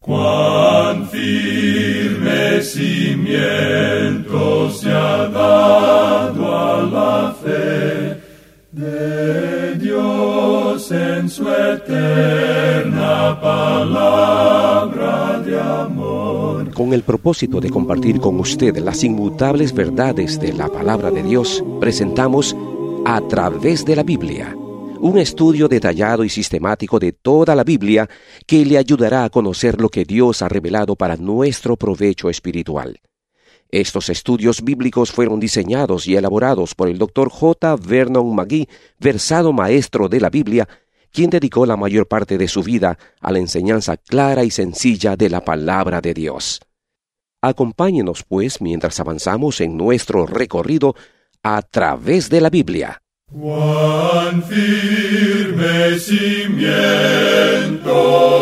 Cuán firme cimiento se ha dado a la fe de Dios en su eterna palabra de amor. Con el propósito de compartir con usted las inmutables verdades de la palabra de Dios, presentamos A Través de la Biblia, un estudio detallado y sistemático de toda la Biblia que le ayudará a conocer lo que Dios ha revelado para nuestro provecho espiritual. Estos estudios bíblicos fueron diseñados y elaborados por el Dr. J. Vernon McGee, versado maestro de la Biblia, quien dedicó la mayor parte de su vida a la enseñanza clara y sencilla de la palabra de Dios. Acompáñenos, pues, mientras avanzamos en nuestro recorrido a través de la Biblia. Cuán firme cimiento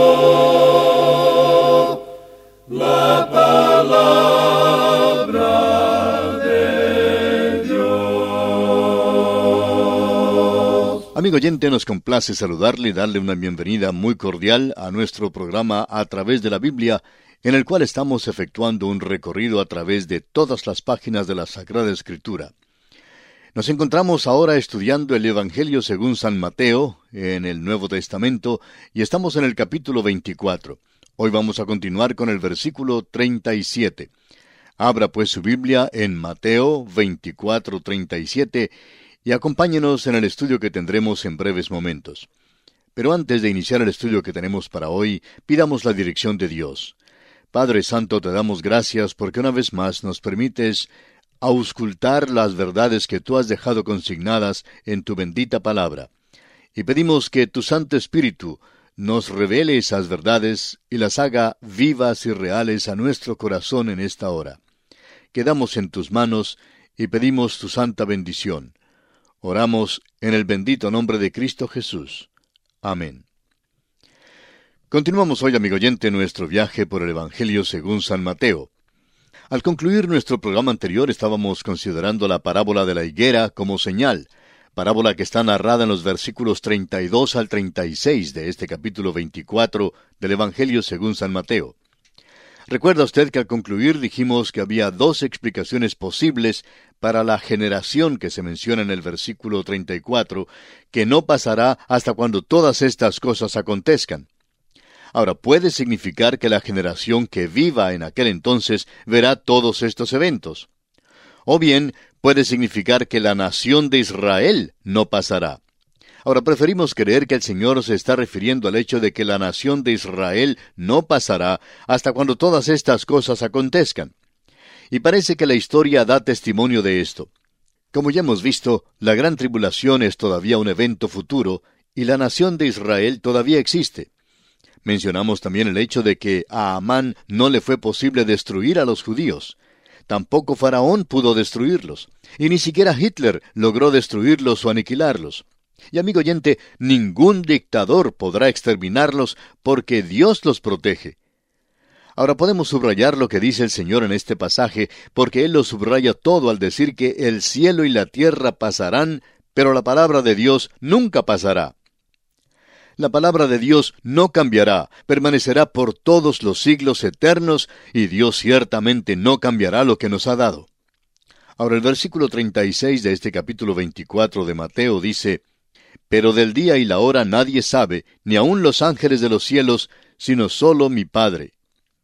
la palabra de Dios. Amigo oyente, nos complace saludarle y darle una bienvenida muy cordial a nuestro programa A Través de la Biblia, en el cual estamos efectuando un recorrido a través de todas las páginas de la Sagrada Escritura. Nos encontramos ahora estudiando el Evangelio según San Mateo en el Nuevo Testamento y estamos en el capítulo 24. Hoy vamos a continuar con el versículo 37. Abra pues su Biblia en Mateo 24:37 y acompáñenos en el estudio que tendremos en breves momentos. Pero antes de iniciar el estudio que tenemos para hoy, pidamos la dirección de Dios. Padre Santo, te damos gracias porque una vez más nos permites auscultar las verdades que tú has dejado consignadas en tu bendita palabra. Y pedimos que tu Santo Espíritu nos revele esas verdades y las haga vivas y reales a nuestro corazón en esta hora. Quedamos en tus manos y pedimos tu santa bendición. Oramos en el bendito nombre de Cristo Jesús. Amén. Continuamos hoy, amigo oyente, nuestro viaje por el Evangelio según San Mateo. Al concluir nuestro programa anterior estábamos considerando la parábola de la higuera como señal, parábola que está narrada en los versículos 32 al 36 de este capítulo 24 del Evangelio según San Mateo. Recuerda usted que al concluir dijimos que había dos explicaciones posibles para la generación que se menciona en el versículo 34, que no pasará hasta cuando todas estas cosas acontezcan. Ahora, puede significar que la generación que viva en aquel entonces verá todos estos eventos. O bien, puede significar que la nación de Israel no pasará. Ahora, preferimos creer que el Señor se está refiriendo al hecho de que la nación de Israel no pasará hasta cuando todas estas cosas acontezcan. Y parece que la historia da testimonio de esto. Como ya hemos visto, la gran tribulación es todavía un evento futuro y la nación de Israel todavía existe. Mencionamos también el hecho de que a Amán no le fue posible destruir a los judíos. Tampoco Faraón pudo destruirlos. Y ni siquiera Hitler logró destruirlos o aniquilarlos. Y amigo oyente, ningún dictador podrá exterminarlos porque Dios los protege. Ahora podemos subrayar lo que dice el Señor en este pasaje, porque Él lo subraya todo al decir que el cielo y la tierra pasarán, pero la palabra de Dios nunca pasará. La palabra de Dios no cambiará, permanecerá por todos los siglos eternos, y Dios ciertamente no cambiará lo que nos ha dado. Ahora el versículo 36 de este capítulo 24 de Mateo dice: «Pero del día y la hora nadie sabe, ni aun los ángeles de los cielos, sino solo mi Padre».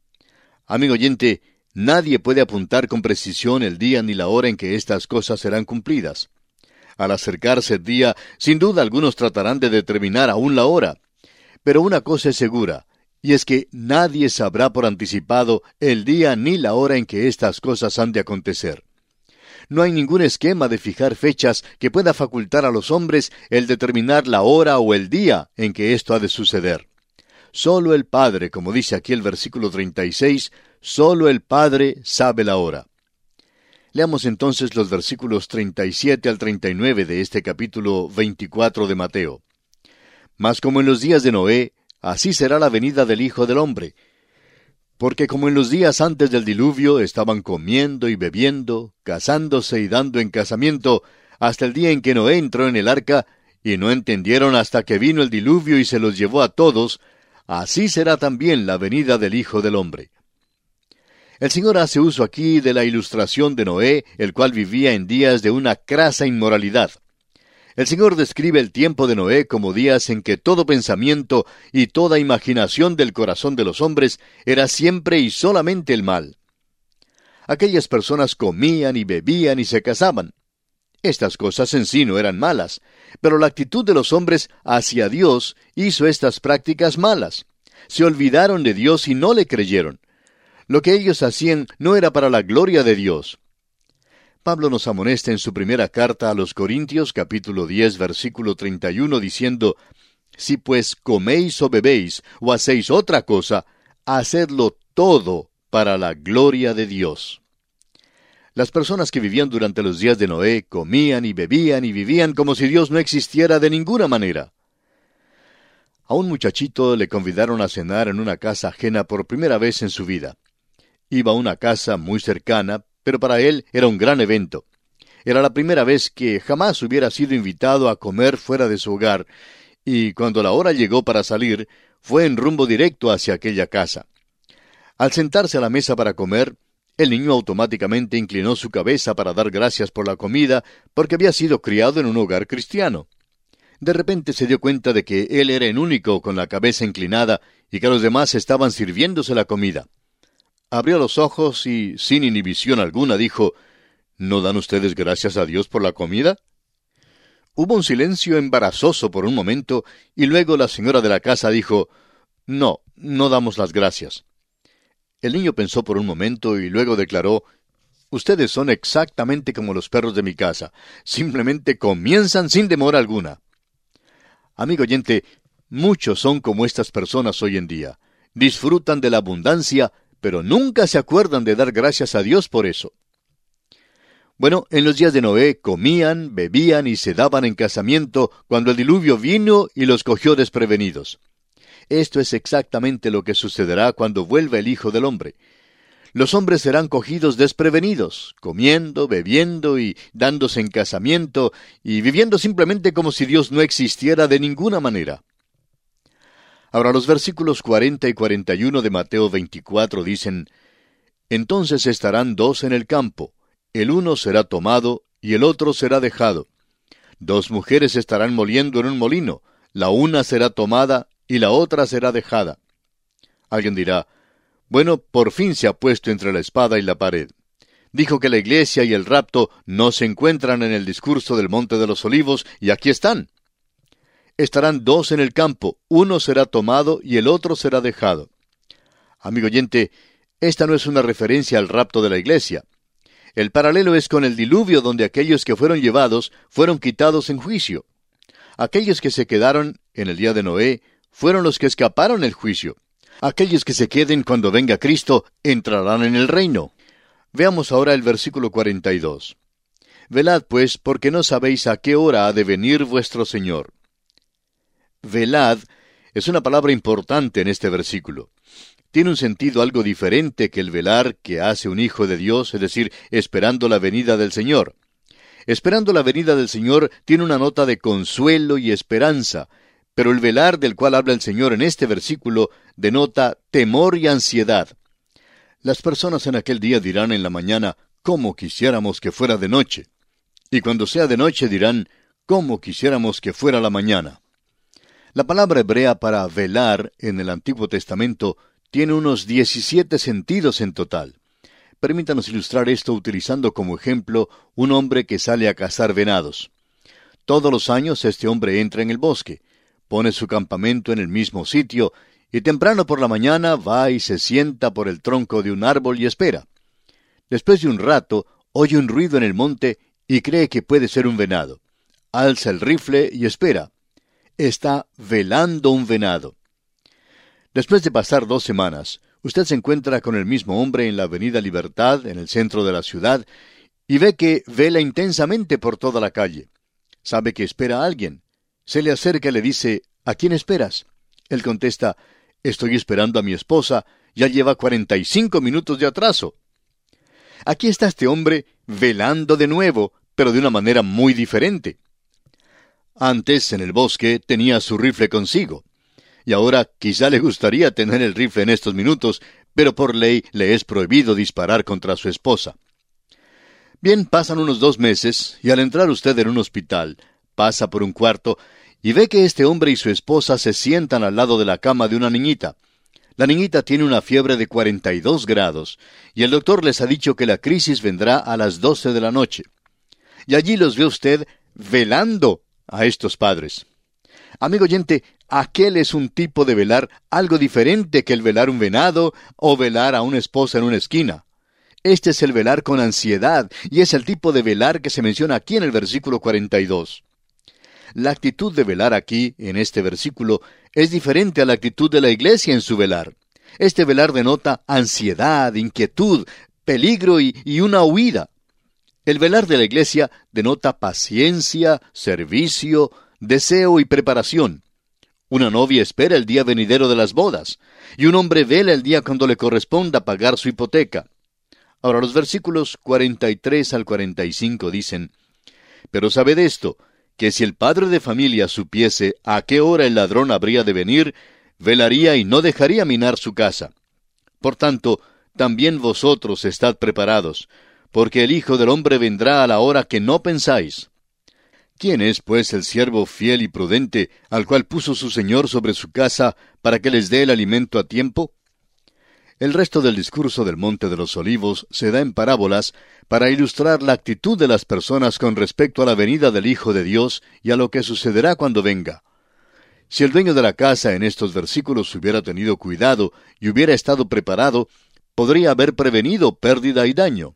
Amigo oyente, nadie puede apuntar con precisión el día ni la hora en que estas cosas serán cumplidas. Al acercarse el día, sin duda algunos tratarán de determinar aún la hora. Pero una cosa es segura, y es que nadie sabrá por anticipado el día ni la hora en que estas cosas han de acontecer. No hay ningún esquema de fijar fechas que pueda facultar a los hombres el determinar la hora o el día en que esto ha de suceder. Solo el Padre, como dice aquí el versículo 36, solo el Padre sabe la hora. Leamos entonces los versículos 37 al 39 de este capítulo 24 de Mateo. «Mas como en los días de Noé, así será la venida del Hijo del Hombre. Porque como en los días antes del diluvio estaban comiendo y bebiendo, casándose y dando en casamiento, hasta el día en que Noé entró en el arca, y no entendieron hasta que vino el diluvio y se los llevó a todos, así será también la venida del Hijo del Hombre. El Señor hace uso aquí de la ilustración de Noé, el cual vivía en días de una crasa inmoralidad. El Señor describe el tiempo de Noé como días en que todo pensamiento y toda imaginación del corazón de los hombres era siempre y solamente el mal. Aquellas personas comían y bebían y se casaban. Estas cosas en sí no eran malas, pero la actitud de los hombres hacia Dios hizo estas prácticas malas. Se olvidaron de Dios y no le creyeron. Lo que ellos hacían no era para la gloria de Dios. Pablo nos amonesta en su primera carta a los Corintios, capítulo 10, versículo 31, diciendo: «Si pues coméis o bebéis, o hacéis otra cosa, hacedlo todo para la gloria de Dios». Las personas que vivían durante los días de Noé comían y bebían y vivían como si Dios no existiera de ninguna manera. A un muchachito le convidaron a cenar en una casa ajena por primera vez en su vida. Iba a una casa muy cercana, pero para él era un gran evento. Era la primera vez que jamás hubiera sido invitado a comer fuera de su hogar, y cuando la hora llegó para salir, fue en rumbo directo hacia aquella casa. Al sentarse a la mesa para comer, el niño automáticamente inclinó su cabeza para dar gracias por la comida, porque había sido criado en un hogar cristiano. De repente se dio cuenta de que él era el único con la cabeza inclinada y que los demás estaban sirviéndose la comida. Abrió los ojos y, sin inhibición alguna, dijo: ¿No dan ustedes gracias a Dios por la comida? Hubo un silencio embarazoso por un momento, y luego la señora de la casa dijo: No damos las gracias. El niño pensó por un momento y luego declaró: Ustedes son exactamente como los perros de mi casa. Simplemente comienzan sin demora alguna. Amigo oyente, muchos son como estas personas hoy en día. Disfrutan de la abundancia, pero nunca se acuerdan de dar gracias a Dios por eso. Bueno, en los días de Noé comían, bebían y se daban en casamiento cuando el diluvio vino y los cogió desprevenidos. Esto es exactamente lo que sucederá cuando vuelva el Hijo del Hombre. Los hombres serán cogidos desprevenidos, comiendo, bebiendo y dándose en casamiento y viviendo simplemente como si Dios no existiera de ninguna manera. Ahora los versículos 40 y 41 de Mateo 24 dicen: «Entonces estarán dos en el campo, el uno será tomado y el otro será dejado. 2 mujeres estarán moliendo en un molino, la una será tomada y la otra será dejada». Alguien dirá: «Bueno, por fin se ha puesto entre la espada y la pared». Dijo que la iglesia y el rapto no se encuentran en el discurso del Monte de los Olivos, y aquí están. Estarán 2 en el campo, uno será tomado y el otro será dejado. Amigo oyente, esta no es una referencia al rapto de la iglesia. El paralelo es con el diluvio, donde aquellos que fueron llevados fueron quitados en juicio. Aquellos que se quedaron en el día de Noé fueron los que escaparon el juicio. Aquellos que se queden cuando venga Cristo entrarán en el reino. Veamos ahora el versículo 42. «Velad pues, porque no sabéis a qué hora ha de venir vuestro Señor». Velad es una palabra importante en este versículo. Tiene un sentido algo diferente que el velar que hace un hijo de Dios, es decir, esperando la venida del Señor. Esperando la venida del Señor tiene una nota de consuelo y esperanza, pero el velar del cual habla el Señor en este versículo denota temor y ansiedad. Las personas en aquel día dirán en la mañana: «¿Cómo quisiéramos que fuera de noche?» Y cuando sea de noche dirán: «¿Cómo quisiéramos que fuera la mañana?» La palabra hebrea para velar en el Antiguo Testamento tiene unos 17 sentidos en total. Permítanos ilustrar esto utilizando como ejemplo un hombre que sale a cazar venados. Todos los años este hombre entra en el bosque, pone su campamento en el mismo sitio, y temprano por la mañana va y se sienta por el tronco de un árbol y espera. Después de un rato, oye un ruido en el monte y cree que puede ser un venado. Alza el rifle y espera. Está velando un venado. Después de pasar 2 semanas, usted se encuentra con el mismo hombre en la Avenida Libertad, en el centro de la ciudad, y ve que vela intensamente por toda la calle. Sabe que espera a alguien. Se le acerca y le dice: «¿A quién esperas?» Él contesta: «Estoy esperando a mi esposa, ya lleva 45 minutos de atraso». Aquí está este hombre velando de nuevo, pero de una manera muy diferente. Antes, en el bosque, tenía su rifle consigo. Y ahora quizá le gustaría tener el rifle en estos minutos, pero por ley le es prohibido disparar contra su esposa. Bien, pasan unos 2 meses, y al entrar usted en un hospital, pasa por un cuarto, y ve que este hombre y su esposa se sientan al lado de la cama de una niñita. La niñita tiene una fiebre de 42 grados, y el doctor les ha dicho que la crisis vendrá a las 12 de la noche. Y allí los ve usted velando a estos padres. Amigo oyente, aquel es un tipo de velar algo diferente que el velar un venado o velar a una esposa en una esquina. Este es el velar con ansiedad, y es el tipo de velar que se menciona aquí en el versículo 42. La actitud de velar aquí, en este versículo, es diferente a la actitud de la iglesia en su velar. Este velar denota ansiedad, inquietud, peligro y una huida. El velar de la iglesia denota paciencia, servicio, deseo y preparación. Una novia espera el día venidero de las bodas, y un hombre vela el día cuando le corresponda pagar su hipoteca. Ahora, los versículos 43 al 45 dicen: Pero sabed esto, que si el padre de familia supiese a qué hora el ladrón habría de venir, velaría y no dejaría minar su casa. Por tanto, también vosotros estad preparados, porque el Hijo del Hombre vendrá a la hora que no pensáis. ¿Quién es, pues, el siervo fiel y prudente, al cual puso su Señor sobre su casa, para que les dé el alimento a tiempo? El resto del discurso del Monte de los Olivos se da en parábolas para ilustrar la actitud de las personas con respecto a la venida del Hijo de Dios y a lo que sucederá cuando venga. Si el dueño de la casa en estos versículos hubiera tenido cuidado y hubiera estado preparado, podría haber prevenido pérdida y daño.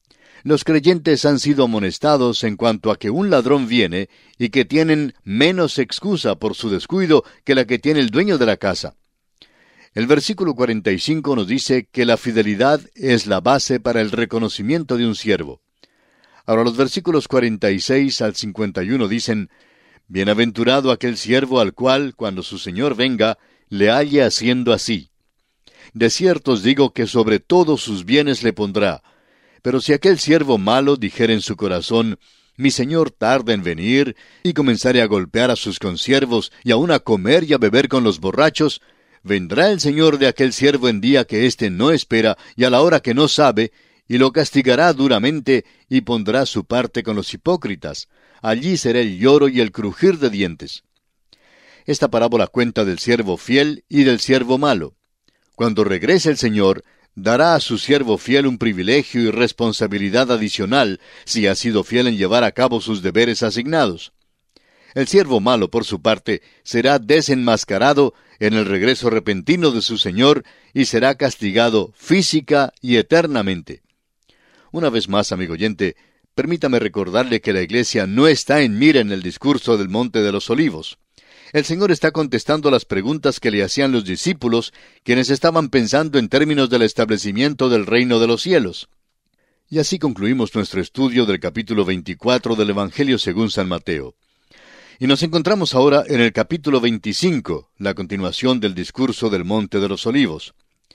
Los creyentes han sido amonestados en cuanto a que un ladrón viene y que tienen menos excusa por su descuido que la que tiene el dueño de la casa. El versículo 45 nos dice que la fidelidad es la base para el reconocimiento de un siervo. Ahora los versículos 46 al 51 dicen: Bienaventurado aquel siervo al cual, cuando su señor venga, le halle haciendo así. De cierto os digo que sobre todos sus bienes le pondrá. Pero si aquel siervo malo dijere en su corazón: Mi señor tarda en venir, y comenzare a golpear a sus consiervos, y aun a comer y a beber con los borrachos, vendrá el señor de aquel siervo en día que éste no espera, y a la hora que no sabe, y lo castigará duramente, y pondrá su parte con los hipócritas. Allí será el lloro y el crujir de dientes. Esta parábola cuenta del siervo fiel y del siervo malo. Cuando regrese el Señor, dará a su siervo fiel un privilegio y responsabilidad adicional, si ha sido fiel en llevar a cabo sus deberes asignados. El siervo malo, por su parte, será desenmascarado en el regreso repentino de su Señor y será castigado física y eternamente. Una vez más, amigo oyente, permítame recordarle que la iglesia no está en mira en el discurso del Monte de los Olivos. El Señor está contestando las preguntas que le hacían los discípulos, quienes estaban pensando en términos del establecimiento del reino de los cielos. Y así concluimos nuestro estudio del capítulo 24 del Evangelio según San Mateo. Y nos encontramos ahora en el capítulo 25, la continuación del discurso del Monte de los Olivos.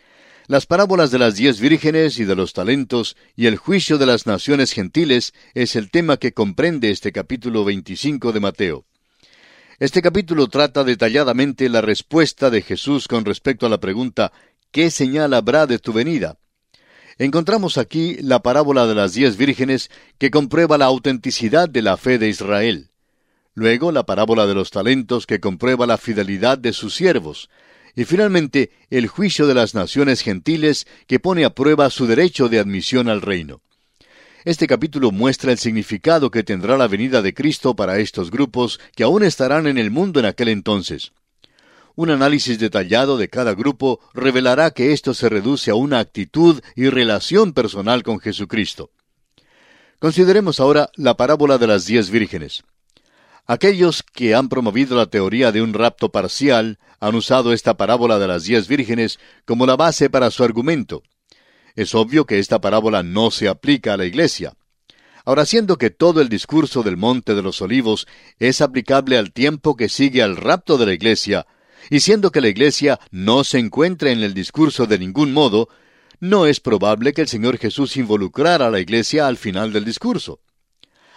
Las parábolas de las 10 vírgenes y de los talentos y el juicio de las naciones gentiles es el tema que comprende este capítulo 25 de Mateo. Este capítulo trata detalladamente la respuesta de Jesús con respecto a la pregunta: ¿qué señal habrá de tu venida? Encontramos aquí la parábola de las 10 vírgenes que comprueba la autenticidad de la fe de Israel. Luego la parábola de los talentos que comprueba la fidelidad de sus siervos. Y finalmente el juicio de las naciones gentiles que pone a prueba su derecho de admisión al reino. Este capítulo muestra el significado que tendrá la venida de Cristo para estos grupos que aún estarán en el mundo en aquel entonces. Un análisis detallado de cada grupo revelará que esto se reduce a una actitud y relación personal con Jesucristo. Consideremos ahora la parábola de las 10 vírgenes. Aquellos que han promovido la teoría de un rapto parcial han usado esta parábola de las 10 vírgenes como la base para su argumento. Es obvio que esta parábola no se aplica a la iglesia. Ahora, siendo que todo el discurso del Monte de los Olivos es aplicable al tiempo que sigue al rapto de la iglesia, y siendo que la iglesia no se encuentra en el discurso de ningún modo, no es probable que el Señor Jesús involucrara a la iglesia al final del discurso.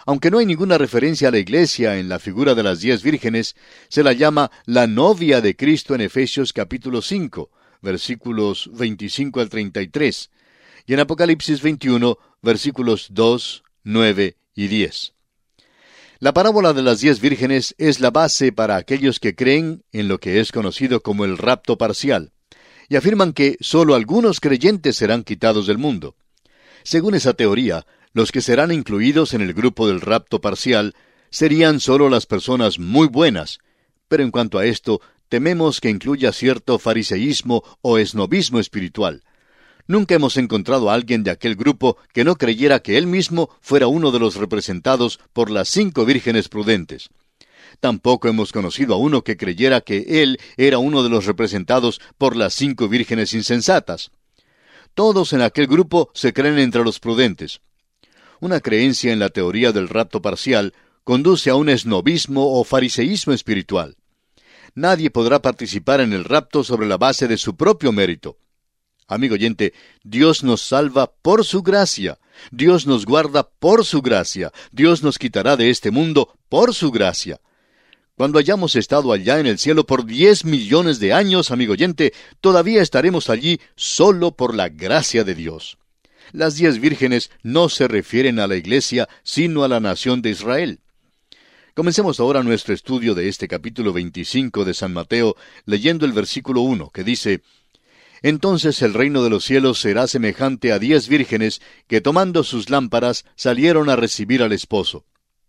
Aunque no hay ninguna referencia a la iglesia en la figura de las 10 vírgenes, se la llama la novia de Cristo en Efesios capítulo 5, versículos 25 al 33, y en Apocalipsis 21, versículos 2, 9 y 10. La parábola de las 10 vírgenes es la base para aquellos que creen en lo que es conocido como el rapto parcial, y afirman que sólo algunos creyentes serán quitados del mundo. Según esa teoría, los que serán incluidos en el grupo del rapto parcial serían sólo las personas muy buenas, pero en cuanto a esto, tememos que incluya cierto fariseísmo o esnobismo espiritual. Nunca hemos encontrado a alguien de aquel grupo que no creyera que él mismo fuera uno de los representados por las 5 vírgenes prudentes. Tampoco hemos conocido a uno que creyera que él era uno de los representados por las 5 vírgenes insensatas. Todos en aquel grupo se creen entre los prudentes. Una creencia en la teoría del rapto parcial conduce a un esnobismo o fariseísmo espiritual. Nadie podrá participar en el rapto sobre la base de su propio mérito. Amigo oyente, Dios nos salva por su gracia. Dios nos guarda por su gracia. Dios nos quitará de este mundo por su gracia. Cuando hayamos estado allá en el cielo por 10 millones de años, amigo oyente, todavía estaremos allí solo por la gracia de Dios. Las 10 vírgenes no se refieren a la iglesia, sino a la nación de Israel. Comencemos ahora nuestro estudio de este capítulo 25 de San Mateo, leyendo el versículo 1, que dice: Entonces el reino de los cielos será semejante a 10 vírgenes que tomando sus lámparas salieron a recibir al esposo.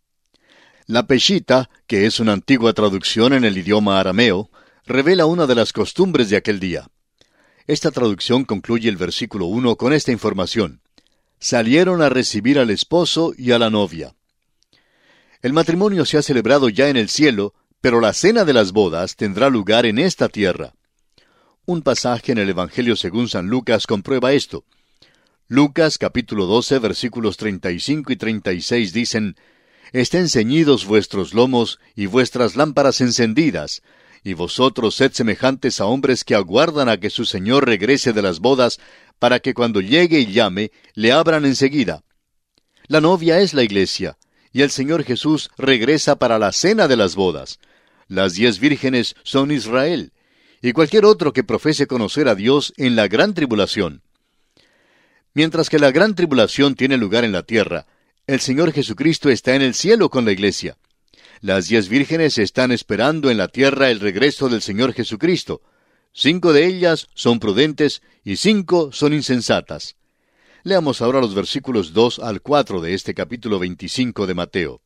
La Peshita, que es una antigua traducción en el idioma arameo, revela una de las costumbres de aquel día. Esta traducción concluye el versículo 1 con esta información: salieron a recibir al esposo y a la novia. El matrimonio se ha celebrado ya en el cielo, pero la cena de las bodas tendrá lugar en esta tierra. Un pasaje en el Evangelio según San Lucas comprueba esto. Lucas capítulo 12 versículos 35 y 36 dicen: Estén ceñidos vuestros lomos y vuestras lámparas encendidas, y vosotros sed semejantes a hombres que aguardan a que su señor regrese de las bodas, para que cuando llegue y llame, le abran enseguida. La novia es la iglesia, y el Señor Jesús regresa para la cena de las bodas. Las 10 vírgenes son Israel, y cualquier otro que profese conocer a Dios en la gran tribulación. Mientras que la gran tribulación tiene lugar en la tierra, el Señor Jesucristo está en el cielo con la iglesia. Las 10 vírgenes están esperando en la tierra el regreso del Señor Jesucristo. 5 de ellas son prudentes y 5 son insensatas. Leamos ahora los versículos 2 al 4 de este capítulo 25 de Mateo.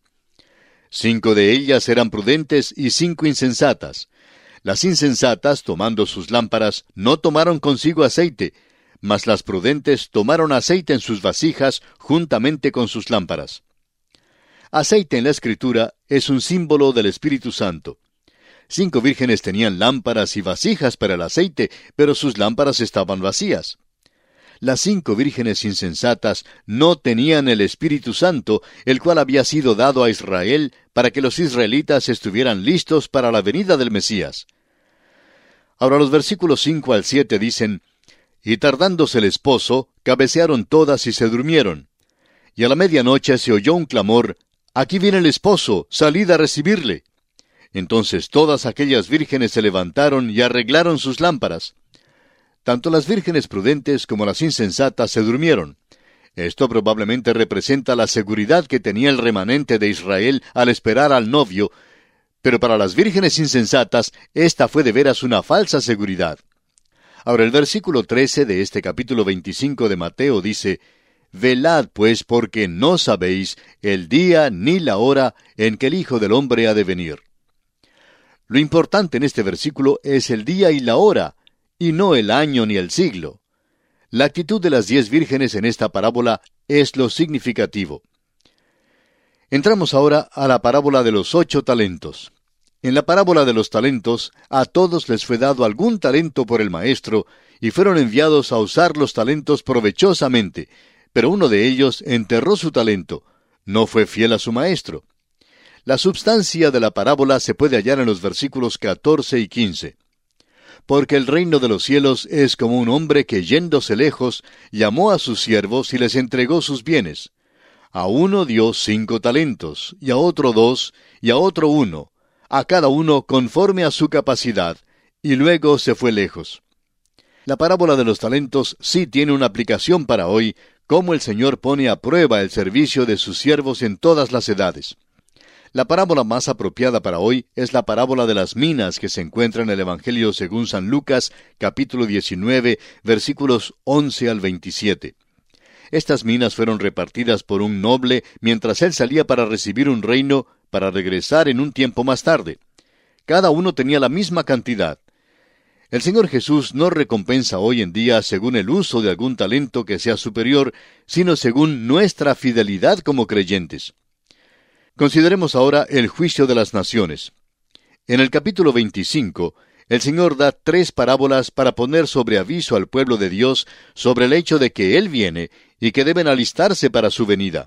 5 de ellas eran prudentes y 5 insensatas. Las insensatas, tomando sus lámparas, no tomaron consigo aceite, mas las prudentes tomaron aceite en sus vasijas juntamente con sus lámparas. Aceite en la Escritura es un símbolo del Espíritu Santo. 5 vírgenes tenían lámparas y vasijas para el aceite, pero sus lámparas estaban vacías. Las 5 vírgenes insensatas no tenían el Espíritu Santo, el cual había sido dado a Israel para que los israelitas estuvieran listos para la venida del Mesías. Ahora los versículos 5 al 7 dicen: Y tardándose el esposo, cabecearon todas y se durmieron. Y a la medianoche se oyó un clamor: Aquí viene el esposo, salid a recibirle. Entonces todas aquellas vírgenes se levantaron y arreglaron sus lámparas. Tanto las vírgenes prudentes como las insensatas se durmieron. Esto probablemente representa la seguridad que tenía el remanente de Israel al esperar al novio, pero para las vírgenes insensatas, esta fue de veras una falsa seguridad. Ahora el versículo 13 de este capítulo 25 de Mateo dice: Velad pues, porque no sabéis el día ni la hora en que el Hijo del Hombre ha de venir. Lo importante en este versículo es el día y la hora, y no el año ni el siglo. La actitud de las 10 vírgenes en esta parábola es lo significativo. Entramos ahora a la parábola de los 8 talentos. En la parábola de los talentos, a todos les fue dado algún talento por el maestro, y fueron enviados a usar los talentos provechosamente, pero uno de ellos enterró su talento, no fue fiel a su maestro. La substancia de la parábola se puede hallar en los versículos 14 y 15. Porque el reino de los cielos es como un hombre que, yéndose lejos, llamó a sus siervos y les entregó sus bienes. A uno dio 5 talentos, y a otro 2, y a otro 1, a cada uno conforme a su capacidad, y luego se fue lejos. La parábola de los talentos sí tiene una aplicación para hoy, cómo el Señor pone a prueba el servicio de sus siervos en todas las edades. La parábola más apropiada para hoy es la parábola de las minas que se encuentra en el Evangelio según San Lucas, capítulo 19, versículos 11 al 27. Estas minas fueron repartidas por un noble mientras él salía para recibir un reino para regresar en un tiempo más tarde. Cada uno tenía la misma cantidad. El Señor Jesús no recompensa hoy en día según el uso de algún talento que sea superior, sino según nuestra fidelidad como creyentes. Consideremos ahora el juicio de las naciones. En el capítulo 25, el Señor da 3 parábolas para poner sobre aviso al pueblo de Dios sobre el hecho de que Él viene y que deben alistarse para su venida.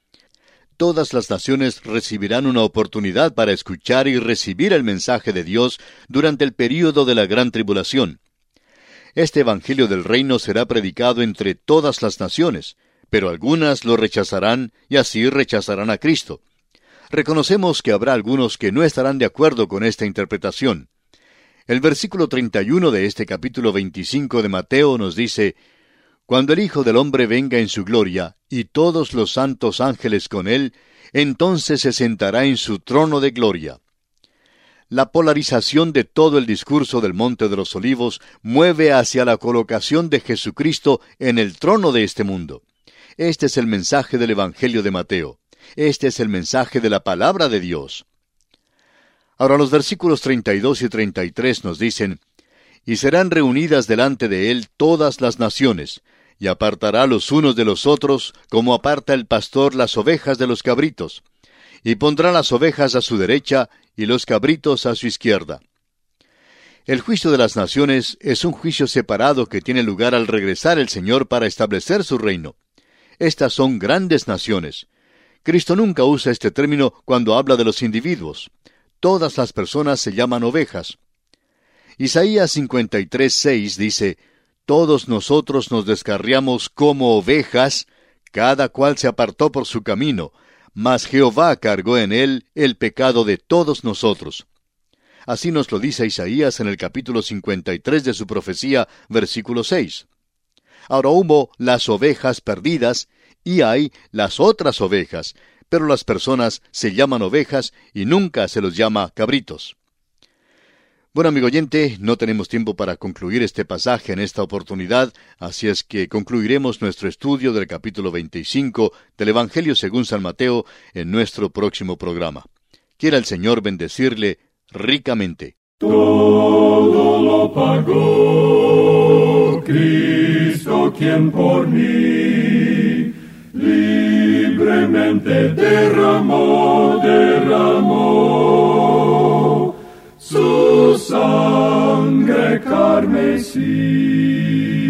Todas las naciones recibirán una oportunidad para escuchar y recibir el mensaje de Dios durante el período de la gran tribulación. Este Evangelio del Reino será predicado entre todas las naciones, pero algunas lo rechazarán y así rechazarán a Cristo. Reconocemos que habrá algunos que no estarán de acuerdo con esta interpretación. El versículo 31 de este capítulo 25 de Mateo nos dice: Cuando el Hijo del Hombre venga en su gloria, y todos los santos ángeles con él, entonces se sentará en su trono de gloria. La polarización de todo el discurso del Monte de los Olivos mueve hacia la colocación de Jesucristo en el trono de este mundo. Este es el mensaje del Evangelio de Mateo. Este es el mensaje de la palabra de Dios. Ahora los versículos 32 y 33 nos dicen: Y serán reunidas delante de él todas las naciones, y apartará los unos de los otros, como aparta el pastor las ovejas de los cabritos, y pondrá las ovejas a su derecha, y los cabritos a su izquierda. El juicio de las naciones es un juicio separado que tiene lugar al regresar el Señor para establecer su reino. Estas son grandes naciones. Cristo nunca usa este término cuando habla de los individuos. Todas las personas se llaman ovejas. Isaías 53:6 dice: Todos nosotros nos descarriamos como ovejas, cada cual se apartó por su camino, mas Jehová cargó en él el pecado de todos nosotros. Así nos lo dice Isaías en el capítulo 53 de su profecía, versículo 6. Ahora hubo las ovejas perdidas, y hay las otras ovejas, pero las personas se llaman ovejas y nunca se los llama cabritos. Bueno, amigo oyente, no tenemos tiempo para concluir este pasaje en esta oportunidad, así es que concluiremos nuestro estudio del capítulo 25 del Evangelio según San Mateo en nuestro próximo programa. Quiera el Señor bendecirle ricamente. Todo lo pagó Cristo, quien por mí libremente derramó su sangre carmesí.